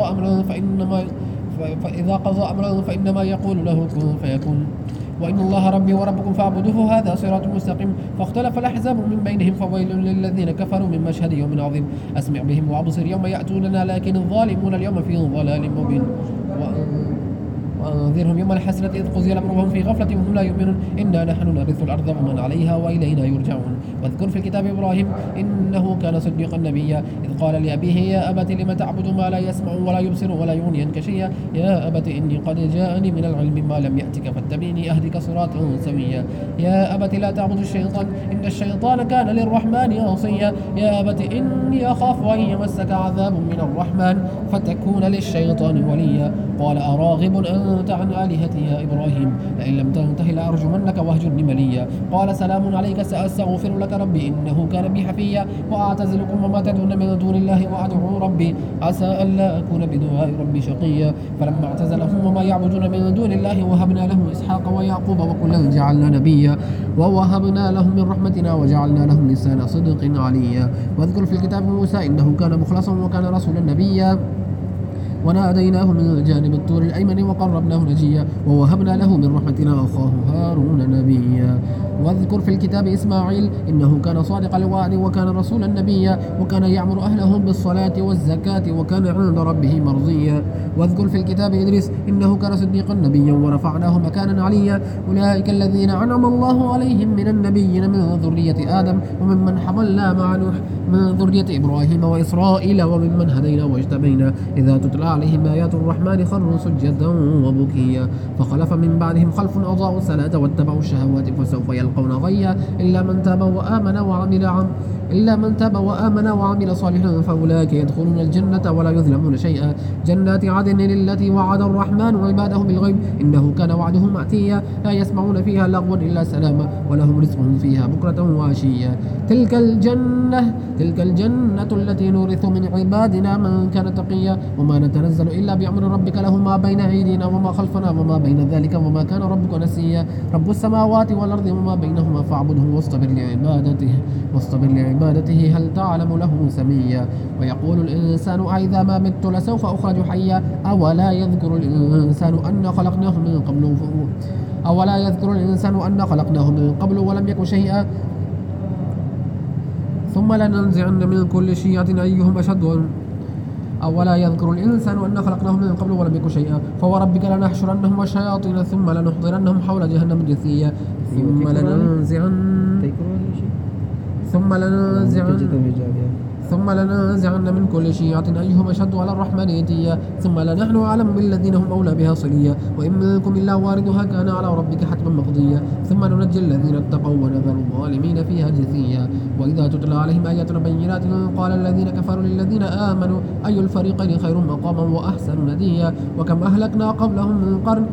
أمرا فإنما يقول له كن فيكون وإن الله ربي وربكم فاعبدوه هذا صراط مستقيم فاختلف الأحزاب من بينهم فويل للذين كفروا من مشهد يوم عظيم أسمع بهم وأبصر يوم يأتوننا لكن الظالمون اليوم في ضلال مبين وأنذرهم يوم الحسرة إذ قضي الأمر وهم في غفلة وهم لا يؤمنون إنا نحن نرث الأرض ومن عليها وإلينا يرجعون واذكر في الكتاب إبراهيم إنه كان صديقا نبيا إذ قال لأبيه يا أبت لم تعبد ما لا يسمع ولا يبصر ولا يغني عنك شيئا يا أبت إني قد جاءني من العلم ما لم يأتك فاتبعني أهدك صراطا سويا يا أبت لا تعبد الشيطان إن الشيطان كان للرحمن عصيا يا أبت إني أخاف أن يمسك عذاب من الرحمن فتكون للشيطان وليا قال أراغب أنت عن آلهتي يا إبراهيم لئن لم تنته لأرجمنك واهجرني مليا قال سلام عليك سأستغفر لك ربي إنه كان بي حفيا وأعتزلكم وما تدعون من دون الله وأدعو ربي عسى ألا أكون بدعاء ربي شقيا فلما اعتزلهم وما يعبدون من دون الله وهبنا له إسحاق ويعقوب وكلا جعلنا نبيا ووهبنا لهم من رحمتنا وجعلنا لهم لسان صدق عليا واذكر في الكتاب موسى إنه كان مخلصا وكان رسولا نبيا وناديناه من جانب الطور الأيمن وقربناه نجيا ووهبنا له من رحمتنا أخاه هارون نبيا واذكر في الكتاب إسماعيل إنه كان صادق الوعد وكان رسولا نبيا وكان يأمر أهله بالصلاة والزكاة وكان عند ربه مرضيا واذكر في الكتاب إدريس إنه كان صديقا نبيا ورفعناه مكانا عليا أولئك الذين أنعم الله عليهم من النبيين من ذرية آدم وممن حملنا مع نوح من ذرية إبراهيم وإسرائيل وممن هدينا واجتبينا إذا تتلى عليهم آيات الرحمن خروا سجدا وبكيا فخلف من بعدهم خلف أضاعوا الصلاة واتبعوا الشهوات فسوف يلقون غيا إلا من تاب وآمن وعمل صالحا فأولئك يدخلون الجنة ولا يظلمون شيئا جنات عدن التي وعد الرحمن عباده بالغيب إنه كان وعده مأتيا لا يسمعون فيها لغوا إلا سلاما ولهم رزقهم فيها بكرة وعشيا تلك الجنة التي نورث من عبادنا من كان تقيا وما نتنزل إلا بأمر ربك له ما بين أيدينا وما خلفنا وما بين ذلك وما كان ربك نسيا رب السماوات والأرض وما بينهما فاعبده واصطبر لعبادته هل تعلم له سميا ويقول الإنسان أإذا ما مت لسوف أخرج حيا أولا يذكر الإنسان أن خلقناه من قبل ولم يك شيئا ثم لننزعن من كل شيعة أيهم أشد أولا يذكر الإنسان أن خلقناه من قبل ولم يك شيئا فوربك لنحشرنهم والشياطين ثم لنحضرنهم حول جهنم جثيا ثم لننزعن من كل شيعة أيهم أشد على الرحمن يتيا ثم لنحن أعلم بالذين هم أولى بها صليا وإن منكم إلا واردها كان على ربك حتما مقضيا ثم ننجي الذين اتقوا ونذر الظالمين فيها جثيا وإذا تتلى عليهم آياتنا بينات قال الذين كفروا للذين آمنوا أي الفريقين خير مقاما وأحسن نديا وكم أهلكنا قبلهم من قرن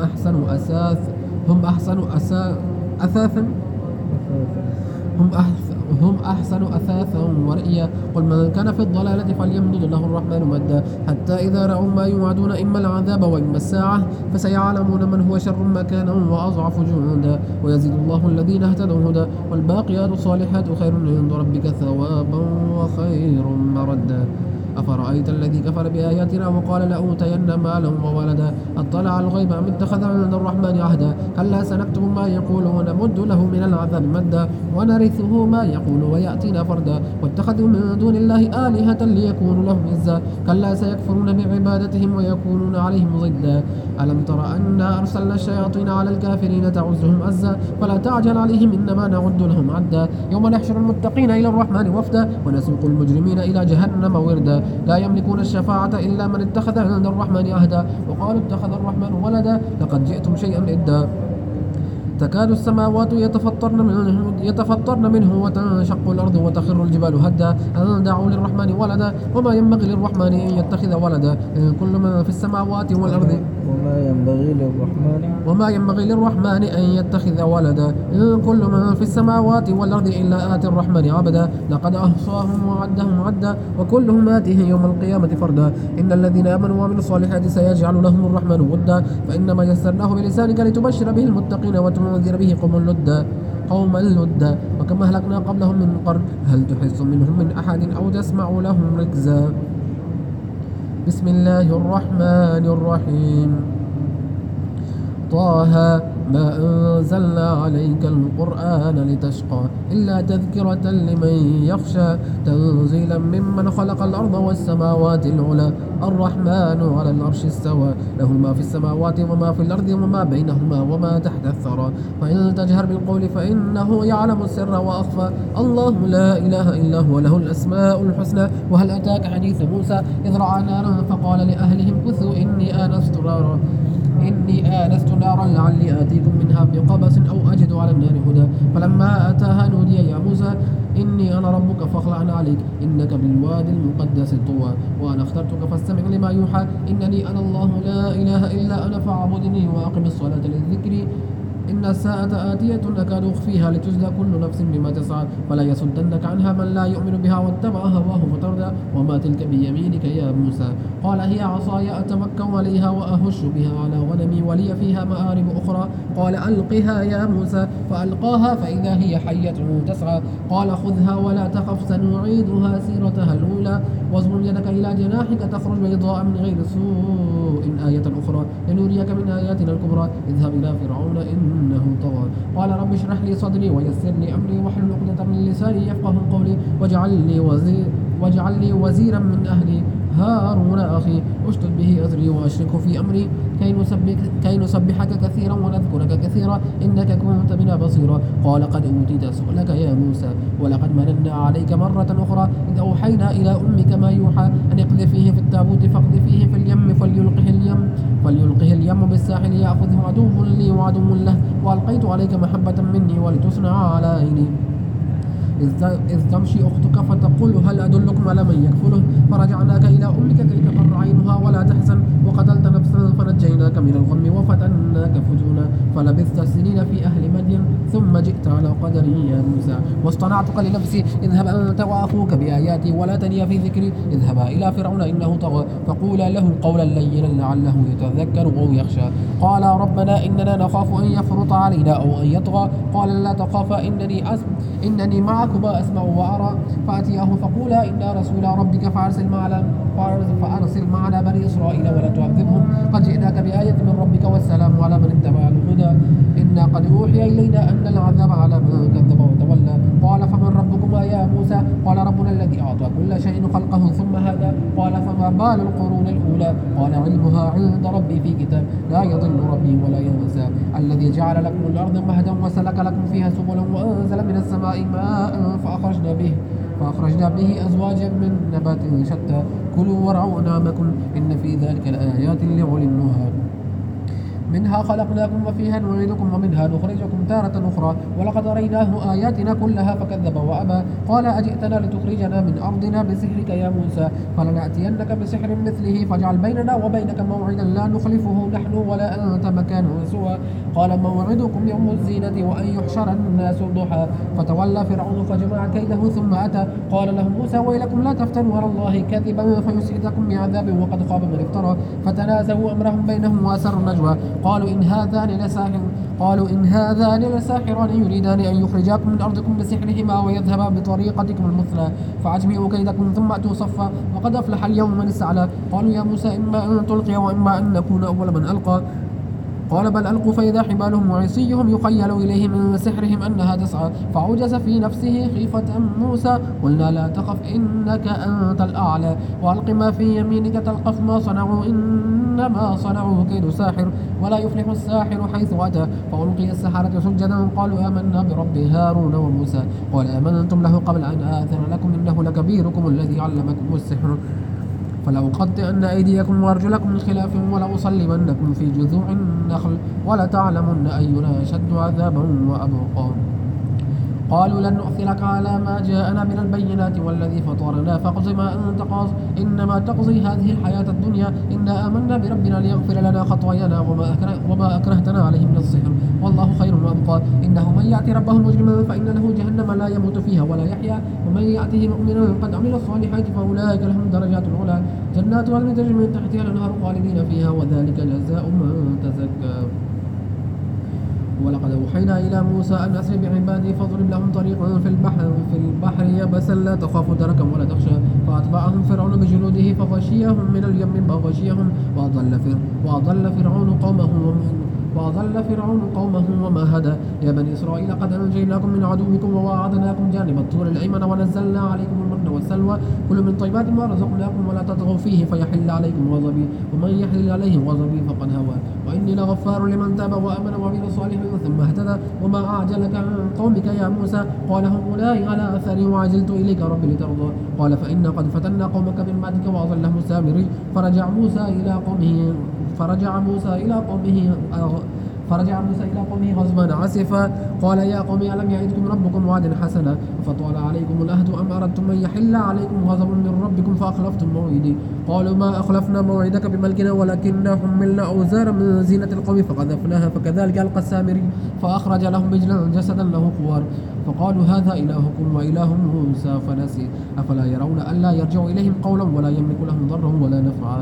هم أحسن أثاثا ورئيا قل من كان في الضلالة فليمدد له الرحمن مدا حتى إذا رأوا ما يوعدون إما العذاب وإما الساعة فسيعلمون من هو شر مكانا وأضعف جندا ويزيد الله الذين اهتدوا هدى والباقيات الصالحات خير عند ربك ثوابا وخير مردا أفرأيت الذي كفر بآياتنا وقال لأوتين مالا وولدا أطلع الغيب أم اتخذ عند الرحمن عهدا كلا سنكتب ما يقول ونمد له من العذاب مدا ونرثه ما يقول ويأتينا فردا واتخذوا من دون الله آلهة ليكونوا لهم عزا كلا سيكفرون بعبادتهم ويكونون عليهم ضدا ألم تر أنا أرسلنا الشياطين على الكافرين تعزهم عزا فلا تعجل عليهم إنما نعد لهم عدا يوم نحشر المتقين إلى الرحمن وفدا ونسوق المجرمين إلى جهنم وردا لا يملكون الشفاعة إلا من اتخذ عند الرحمن عهدا وقالوا اتخذ الرحمن ولدا لقد جئتم شيئا إدا تكاد السماوات يتفطرن منه وتنشق الأرض وتخر الجبال هدا أن دعوا للرحمن ولدا وما ينبغي للرحمن أن يتخذ ولدا إن كل من في السماوات والأرض وما ينبغي للرحمن أن يتخذ ولدا إن كل من في السماوات والأرض إلا آتي الرحمن عبدا لقد أحصاهم وعدهم عدا وكلهم آتيه يوم القيامة فردا إن الذين آمنوا وعملوا الصالحات سيجعل لهم الرحمن ودا فإنما يسرناه بلسانك لتبشر به المتقين وتنذر به قوما لدا وكما أهلكنا قبلهم من قرن هل تحس منهم من أحد أو تسمع لهم ركزا بسم الله الرحمن الرحيم طه ما أنزلنا عليك القرآن لتشقى إلا تذكرة لمن يخشى تنزيلا ممن خلق الأرض والسماوات العلى الرحمن على العرش استوى له ما في السماوات وما في الأرض وما بينهما وما تحت الثرى وإن تجهر بالقول فإنه يعلم السر وأخفى الله لا إله إلا هو له الأسماء الحسنى وهل أتاك حديث موسى إذ رأى نارا فقال لأهلهم كثوا إني آنست نارا لعلي آتيكم منها بقبس أو أجد على النار هدى فلما أتاها نودي يا موسى إني أنا ربك فاخلع عليك إنك بالوادي المقدس طوى وأنا اخترتك فاستمع لما يوحى إنني أنا الله لا إله إلا أنا فاعبدني وأقم الصلاة للذكر إن الساعة آتية أكاد أخفيها لتجزى كل نفس بما تسعى فلا يصدنك عنها من لا يؤمن بها واتبع هواه فتردى وما تلك بيمينك يا موسى قال هي عصاي أتوكل عليها وأهش بها على غنمي ولي فيها مآرب أخرى قال ألقها يا موسى فألقاها فإذا هي حية تسعى قال خذها ولا تخف سنعيدها سيرتها الأولى واضم يدك إلى جناحك تخرج بيضاء من غير سوء آية أخرى لنريك من آياتنا الكبرى اذهب إلى فرعون إنه طغى قال رب اشرح لي صدري ويسر لي أمري واحلل عقدة من لساني يفقه قولي واجعل لي وزيرا من أهلي هارون أخي اشدد به أزري وأشركه في أمري كي نسبحك كثيرا ونذكرك كثيرا إنك كنت بنا بصيرا قال قد أوتيت سؤلك يا موسى ولقد مننا عليك مرة أخرى إذ أوحينا إلى أمك ما يوحى أن اقذفيه في التابوت فاقذفيه في اليم فليلقه اليم بالساحل يأخذه عدو لي وعدو له وألقيت عليك محبة مني ولتصنع على عيني إذ تمشي أختك فتقول هل أدلكم على من يكفله فرجعناك إلى أمك كي تقر عينها ولا تحزن وقتلت نفسا فنجيناك من الغم وفتناك فتونا فلبثت سنين في أهل مدين ثم جئت على قدري يا موسى واصطنعتك لنفسي اذهب أنت وأخوك بآياتي ولا تنيا في ذكري اذهبا إلى فرعون إنه طغى فقولا له قولا لينا لعله يتذكر أو يخشى قال ربنا إننا نخاف أن يفرط علينا أو أن يطغى قال لا تخافا إنني معكما أسمع وأرى فأتياه فقولا إنا رسول ربك فأرسل معنا بني إسرائيل ولا تعذبهم قد جئناك بآية من ربك والسلام على من اتبع الهدى إنا قد أوحي إلينا أن العذاب على من كذب وتولى قال فمن ربكما يا موسى قال ربنا الذي أعطى كل شيء خلقه ثم هدى قال فما بال القرون الأولى قال علمها عند ربي في كتاب لا يضل ربي ولا ينسى الذي جعل لكم الأرض مهدا وسلك لكم فيها سبلا وأنزل من السماء ماء فأخرجنا به أزواجا من نبات شتى كلوا وارعوا أنعامكم إن في ذلك لآيات لأولي النهى منها خلقناكم وفيها نعيدكم ومنها نخرجكم تارة أخرى ولقد أريناه آياتنا كلها فكذب وأبى قال أجئتنا لتخرجنا من أرضنا بسحرك يا موسى فلنأتينك بسحر مثله فاجعل بيننا وبينك موعدا لا نخلفه نحن ولا أنت مكانه سوى قال موعدكم يوم الزينة وأن يحشر الناس ضحى فتولى فرعون فجمع كيده ثم أتى قال لهم موسى ويلكم لا تفتروا على الله كذبا فيسحتكم بعذاب وقد خاب من افترى فتنازعوا أمرهم بينهم وأسروا النجوى قالوا إن هذان لساحران يريدان أن يخرجاكم من أرضكم بسحرهما ويذهبا بطريقتكم المثلى فأجمعوا كيدكم ثم أتوا صفا وقد أفلح اليوم من استعلى قالوا يا موسى إما أن تلقي وإما أن نكون أول من ألقى قال بل ألقوا فإذا حبالهم وعصيهم يخيل إليه من سحرهم أنها تسعى فعجز في نفسه خيفة موسى قلنا لا تخف إنك أنت الأعلى وألق ما في يمينك تلقف ما صنعوا إنما صنعوا كيد ساحر ولا يفلح الساحر حيث أتى فألقي السحرة سجدا قالوا آمنا برب هارون وموسى قال آمنتم له قبل أن آذن لكم إنه لكبيركم الذي علمكم السحر فلأقطعن أيديكم وأرجلكم من خلاف ولأصلبنكم في جذوع النخل ولتعلمن أينا أشد عذابا وأبقى. قالوا لن نؤثرك على ما جاءنا من البينات والذي فطرنا فاقض ما أنت قاض إنما تقضي هذه الحياة الدنيا إنا آمنا بربنا ليغفر لنا خطايانا وما أكرهتنا عليه من السحر والله خير وأبقى. إنه من يأتي ربه مجرما فإن له جهنم لا يموت فيها ولا يحيا ومن يأته مؤمنا قد عمل الصالحات فأولئك لهم درجات العلى جنات عدن تجري من تحتها الأنهار خالدين فيها وذلك جزاء من تزكى. ولقد أوحينا إلى موسى أن أسر بعبادي فاضرب لهم طريقا في البحر يبسا لا تخاف دركا ولا تخشى فأتبعهم فرعون بجنوده فغشيهم من اليم ما غشيهم وأضل فرعون قومه وما هدى. يا بني إسرائيل قد أنجيناكم من عدوكم وواعدناكم جانب الطور الأيمن ونزلنا عليكم المن والسلوى كلوا من طيبات ما رزقناكم ولا تطغوا فيه فيحل عليكم غضبي ومن يحل عليه غضبي فقد هوى وإني لغفار لمن تاب وآمن وعمل صالحا ثم اهتدى. وما أعجلك عن قومك يا موسى قال هم أولئك على أثري وعجلت إليك ربي لترضى قال فإنا قد فتنا قومك من بعدك وأضلهم السامري فرجع موسى إلى قومه غضبان عسفا قال يا قوم ألم يعدكم ربكم وعدا حسنا فطال عليكم العهد أم أردتم أن يحل عليكم غضب من ربكم فأخلفتم موعدي قالوا ما أخلفنا موعدك بملكنا ولكننا حملنا أوزارا من زينة القوم فقذفناها فكذلك ألقى السامري فأخرج لهم عجلا جسدا له خوار فقالوا هذا إلهكم وإله موسى فنسي أفلا يرون ألا يرجع إليهم قولا ولا يملك لهم ضرا ولا نفعا.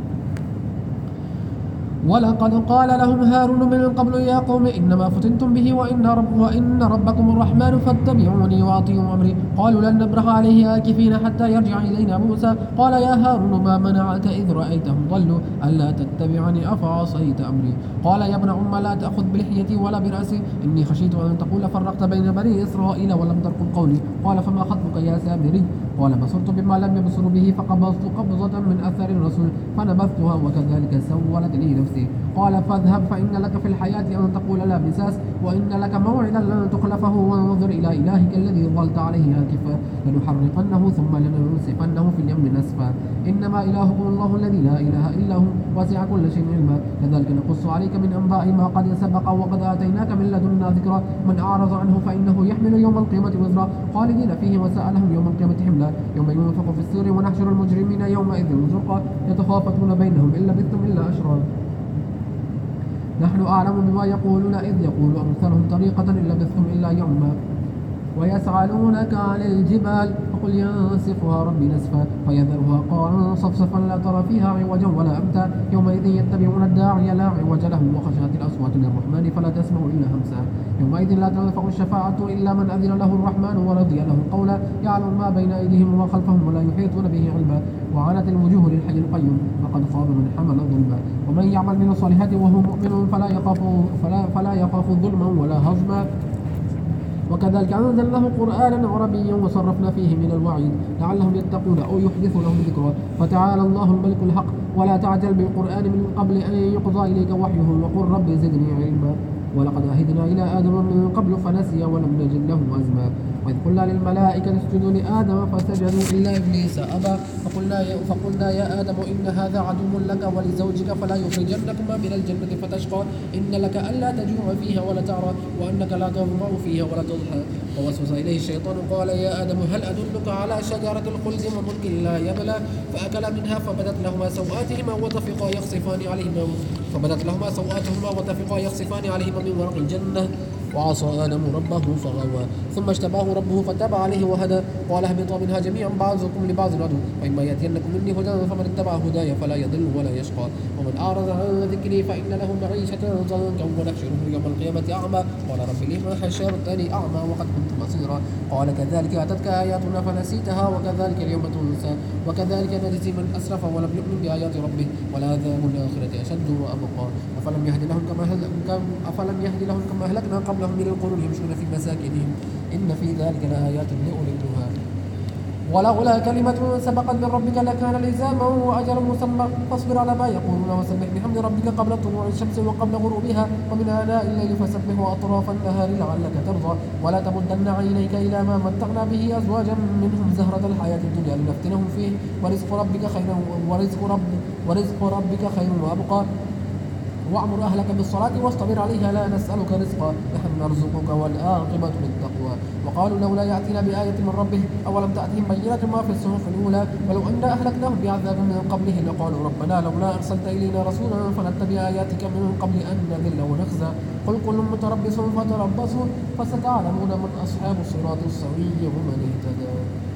ولقد قال لهم هارون من قبل يا قوم إنما فتنتم به وإن ربكم الرحمن فاتبعوني وأطيعوا أمري قالوا لن نبرح عليه آكفين حتى يرجع إلينا موسى قال يا هارون ما منعك إذ رأيتهم ضلوا ألا تتبعني أفعصيت أمري قال يا ابن أم لا تأخذ بلحيتي ولا برأسي إني خشيت أن تقول فرقت بين بني إسرائيل ولم ترقب قولي قال فما خطبك يا سامري قال بصرت بما لم يبصروا به فقبضت قبضة من أثر الرسول فنبذتها وكذلك سولت لي نفسي قال فاذهب فإن لك في الحياة أن تقول لا مساس وإن لك موعدا لن تخلفه وانظر إلى إلهك الذي ظلت عليه آكفا لنحرقنه ثم لننسفنه في اليم نسفا إنما إلهكم الله الذي لا إله إلا هو وسع كل شيء علما كذلك نقص عليك من أنباء ما قد سبق وقد آتيناك من لدنا ذكرا من أعرض عنه فإنه يحمل يوم القيامة وزرا خالدين فيه وساء لهم يوم القيامة حملا يوم ينفخ في الصور ونحشر المجرمين يومئذ زرقا يتخافتون بينهم إن لبثتم إلا أشرا نحن أعلم بما يقولون إذ يقول أمثلهم طريقة إن لبثتم إلا يوما ويسألونك عن الجبال فقل ينسفها ربي نسفا فيذرها قاعا صفصفا لا ترى فيها عوجا ولا أمتا يومئذ يتبعون الداعي لا عوج له وخشعت الأصوات للرحمن فلا تسمع إلا همسا يومئذ لا تنفع الشفاعة إلا من أذن له الرحمن ورضي له قولا يعلم ما بين أيديهم وما خلفهم ولا يحيطون به علما وعنت الوجوه للحي القيوم فقد خاب من حمل ظلما ومن يعمل من الصالحات وهو مؤمن فلا يخاف ظلما ولا هضما وكذلك أنزلناه قرآنا عربيا وصرفنا فيه من الوعيد لعلهم يتقون أو يحدث لهم ذكرا فتعالى الله الملك الحق ولا تعجل بالقرآن من قبل أن يقضى إليك وحيه وقل رب زدني علما ولقد عهدنا إلى آدم من قبل فنسي ولم نجد له أزما وإذ قلنا للملائكة اسجدوا لآدم فسجدوا إلا إبليس أبى فقلنا يا آدم إن هذا عدو لك ولزوجك فلا يخرجنكما من الجنة فتشقى إن لك ألا تجوع فيها ولا تعرى وأنك لا تظمأ فيها ولا تضحى ووسوس إليه الشيطان قال يا آدم هل أدلك على شجرة الخلد وملك لا يبلى فأكلا منها فبدت لهما سوآتهما وطفقا يخصفان عليهما من ورق الجنة وعصى آدم ربه فغوى ثم اجتباه ربه فتاب عليه وهدى قال اهبطوا منها جميعا بعضكم لبعض عدو فإما يأتينكم مني هدى فمن اتبع هداي فلا يضل ولا يشقى ومن أعرض عن ذكري فإن له معيشة ضنكا ونحشره يوم القيامة أعمى قال رب لما حشرتني أعمى وقد كنت بصيرا قال كذلك أتتك آياتنا فنسيتها وكذلك اليوم تنسى وكذلك نجزي من أسرف ولم يؤمن بآيات ربه ولعذاب الآخرة أشد وأبقى أفلم يهد لهم كما أهلكنا قبلهم من القرون يمشون في مساكنهم إن في ذلك لآيات لأولي النهى ولولا كلمة سبقت من ربك لكان لزاما وأجل مسمى فاصبر على ما يقولون وسبح بحمد ربك قبل طلوع الشمس وقبل غروبها ومن آناء الليل فسبح وأطراف النهار لعلك ترضى ولا تمدن عينيك إلى ما متعنا به أزواجا منهم زهرة الحياة الدنيا لنفتنهم فيه ورزق ربك خير وأبقى وأمر أهلك بالصلاة واصطبر عليها لا نسألك رزقا نحن نرزقك والعاقبة للتقوى وقالوا لولا يأتينا بآية من ربه أولم تأتهم بينة ما في الصحف الأولى ولو أنا أهلكناهم بعذاب من قبله لقالوا ربنا لولا أرسلت إلينا رسولا فنتبع آياتك من قبل أن نذل ونخزى قل كل متربص فتربصوا فستعلمون من أصحاب الصراط السوي ومن اهتدى.